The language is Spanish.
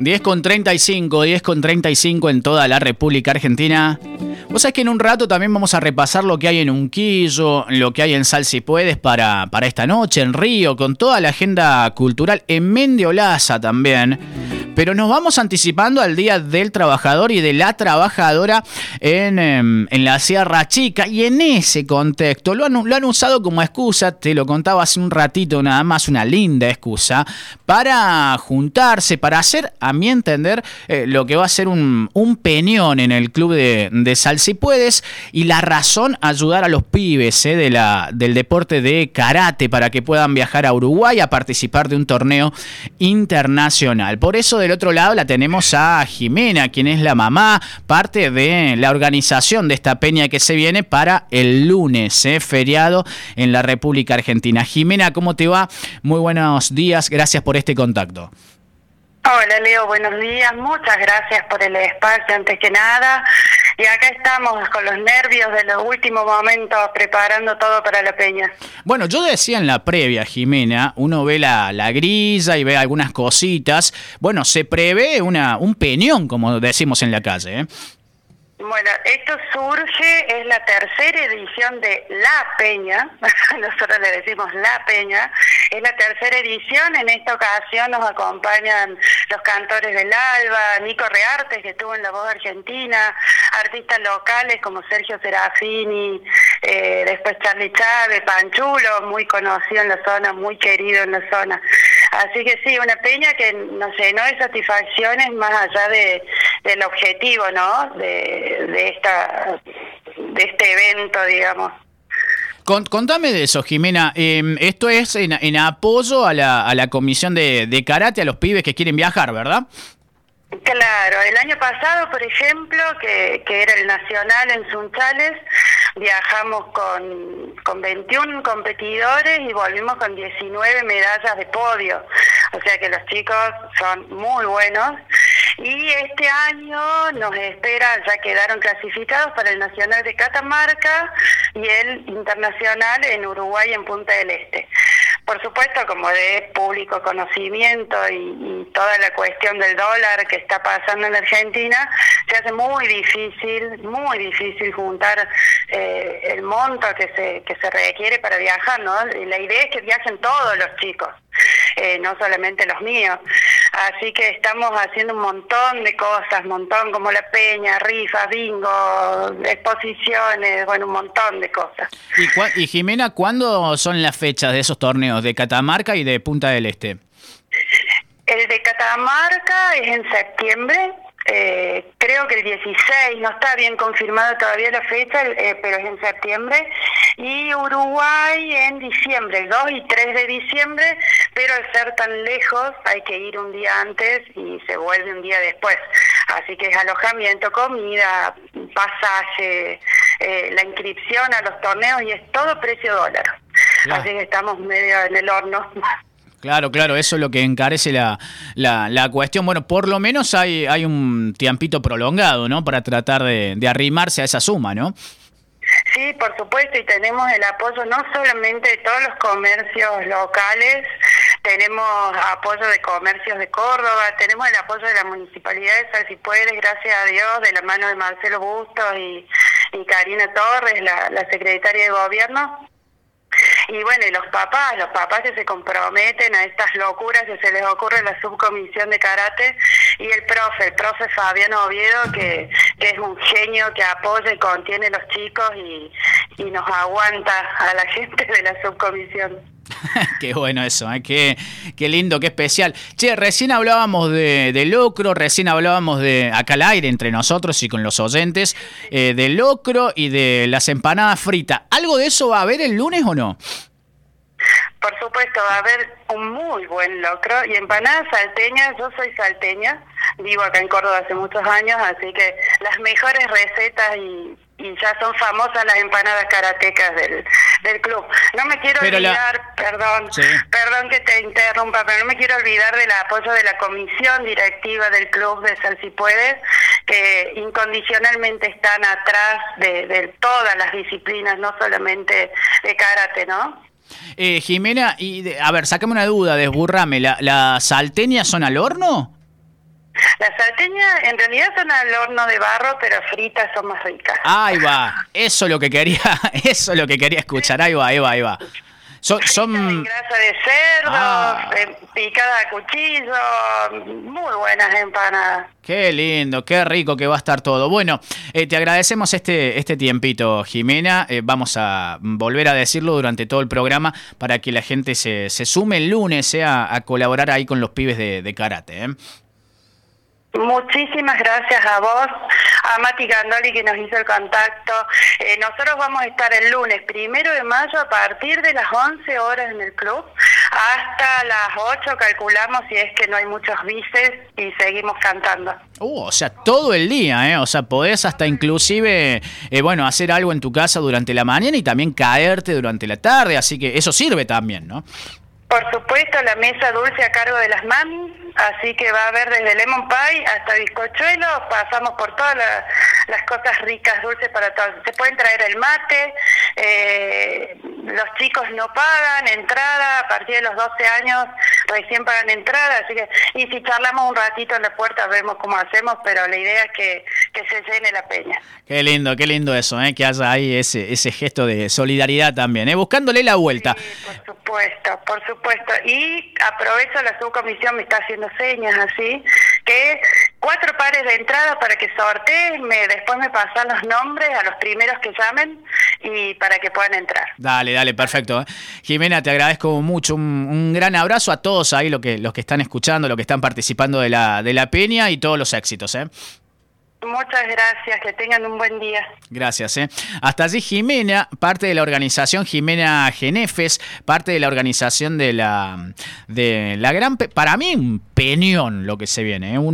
10:35 en toda la República Argentina. Vos sabés que en un rato también vamos a repasar lo que hay en Unquillo, lo que hay en Sal Si Puedes para esta noche, en Río, con toda la agenda cultural, en Mendiolaza también. Pero nos vamos anticipando al Día del Trabajador y de la Trabajadora en la Sierra Chica. Y en ese contexto lo han usado como excusa, te lo contaba hace un ratito nada más, una linda excusa, para juntarse, para hacer, a mi entender, lo que va a ser un peñón en el club de Sal Si Puedes. Y la razón, ayudar a los pibes del deporte de karate para que puedan viajar a Uruguay a participar de un torneo internacional. Por eso, del otro lado la tenemos a Jimena, quien es la mamá, parte de la organización de esta peña que se viene para el lunes, feriado en la República Argentina. Jimena, ¿cómo te va? Muy buenos días, gracias por este contacto. Hola Leo, buenos días, muchas gracias por el espacio antes que nada. Y acá estamos con los nervios de los últimos momentos preparando todo para la peña. Bueno, yo decía en la previa, Jimena, uno ve la grilla y ve algunas cositas. Bueno, se prevé un peñón, como decimos en la calle, ¿eh? Bueno, esto surge, es la tercera edición de La Peña, nosotros le decimos La Peña, es la tercera edición. En esta ocasión nos acompañan los cantores del Alba, Nico Reartes, que estuvo en La Voz Argentina, artistas locales como Sergio Serafini, después Charly Chávez, Panchulo, muy conocido en la zona, muy querido en la zona. Así que sí, una peña que nos llenó de satisfacciones más allá del objetivo, ¿no? De este evento, digamos. Contame de eso, Jimena. Esto es en apoyo a la comisión de karate, a los pibes que quieren viajar, ¿verdad? Claro, el año pasado, por ejemplo, que era el nacional en Sunchales, viajamos con 21 competidores y volvimos con 19 medallas de podio. O sea que los chicos son muy buenos. Y este año nos espera, ya quedaron clasificados para el Nacional de Catamarca y el Internacional en Uruguay, en Punta del Este. Por supuesto, como de público conocimiento y toda la cuestión del dólar que está pasando en Argentina, se hace muy difícil juntar el monto que se requiere para viajar, ¿no? La idea es que viajen todos los chicos, no solamente los míos. Así que estamos haciendo un montón de cosas, como la peña, rifas, bingo, exposiciones, bueno, un montón de cosas. Y Jimena, ¿cuándo son las fechas de esos torneos de Catamarca y de Punta del Este? El de Catamarca es en septiembre, creo que el 16, no está bien confirmada todavía la fecha, pero es en septiembre, y Uruguay en diciembre, el 2 y 3 de diciembre, pero al ser tan lejos hay que ir un día antes y se vuelve un día después, así que es alojamiento, comida, pasaje, la inscripción a los torneos y es todo precio dólar, claro. Así que estamos medio en el horno. Claro, eso es lo que encarece la cuestión. Bueno, por lo menos hay un tiempito prolongado, ¿no? Para tratar de arrimarse a esa suma, ¿no? Sí, por supuesto, y tenemos el apoyo no solamente de todos los comercios locales, tenemos apoyo de comercios de Córdoba, tenemos el apoyo de la Municipalidad de Sal Si Puedes, gracias a Dios, de la mano de Marcelo Bustos y Karina Torres, la secretaria de Gobierno. Y bueno, y los papás que se comprometen a estas locuras que se les ocurre a la subcomisión de karate, y el profe Fabián Oviedo, que es un genio que apoya y contiene a los chicos y nos aguanta a la gente de la subcomisión. Qué bueno eso, qué lindo, qué especial. Che, recién hablábamos de locro, recién hablábamos acá al aire entre nosotros y con los oyentes, de locro y de las empanadas fritas. ¿Algo de eso va a haber el lunes o no? Por supuesto, va a haber un muy buen locro y empanadas salteñas. Yo soy salteña, vivo acá en Córdoba hace muchos años, así que las mejores recetas y ya son famosas las empanadas karatecas del club. No me quiero olvidar, perdón que te interrumpa, pero no me quiero olvidar del apoyo de la comisión directiva del club de Sal Si Puedes, que incondicionalmente están atrás de todas las disciplinas, no solamente de karate, ¿no? Jimena, a ver, sácame una duda, desburrame, ¿las salteñas son al horno? Las salteñas en realidad son al horno de barro, pero fritas son más ricas. Ahí va, eso es lo que quería, eso es lo que quería escuchar. Ahí va, ahí va, ahí va. Son En grasa de cerdo, picada a cuchillo, muy buenas empanadas. Qué lindo, qué rico que va a estar todo. Bueno, te agradecemos este tiempito, Jimena. Vamos a volver a decirlo durante todo el programa para que la gente se sume el lunes a colaborar ahí con los pibes de karate. Muchísimas gracias a vos, a Mati Candoli que nos hizo el contacto. Nosotros vamos a estar el lunes 1 de mayo a partir de las 11 horas en el club hasta las 8 calculamos, si es que no hay muchos bices, y seguimos cantando. O sea, todo el día, o sea, podés hasta inclusive, hacer algo en tu casa durante la mañana y también caerte durante la tarde, así que eso sirve también, ¿no? Por supuesto, la mesa dulce a cargo de las mamis, así que va a haber desde lemon pie hasta bizcochuelos, pasamos por todas las cosas ricas, dulces para todos. Se pueden traer el mate, los chicos no pagan entrada, a partir de los 12 años recién pagan entrada, así que, y si charlamos un ratito en la puerta vemos cómo hacemos, pero la idea es que se llene la peña. Qué lindo eso, que haya ahí ese gesto de solidaridad también, buscándole la vuelta. Sí, por supuesto. Y aprovecho, la subcomisión me está haciendo señas así, que 4 pares de entrada para que sortees, después me pasan los nombres a los primeros que llamen y para que puedan entrar. Dale, perfecto. Jimena, te agradezco mucho, un gran abrazo a todos ahí, los que están escuchando, los que están participando de la peña y todos los éxitos. Muchas gracias, que tengan un buen día. Gracias. Hasta allí Jimena, parte de la organización Jimena Genefes, parte de la organización de la gran, para mí un peñón lo que se viene,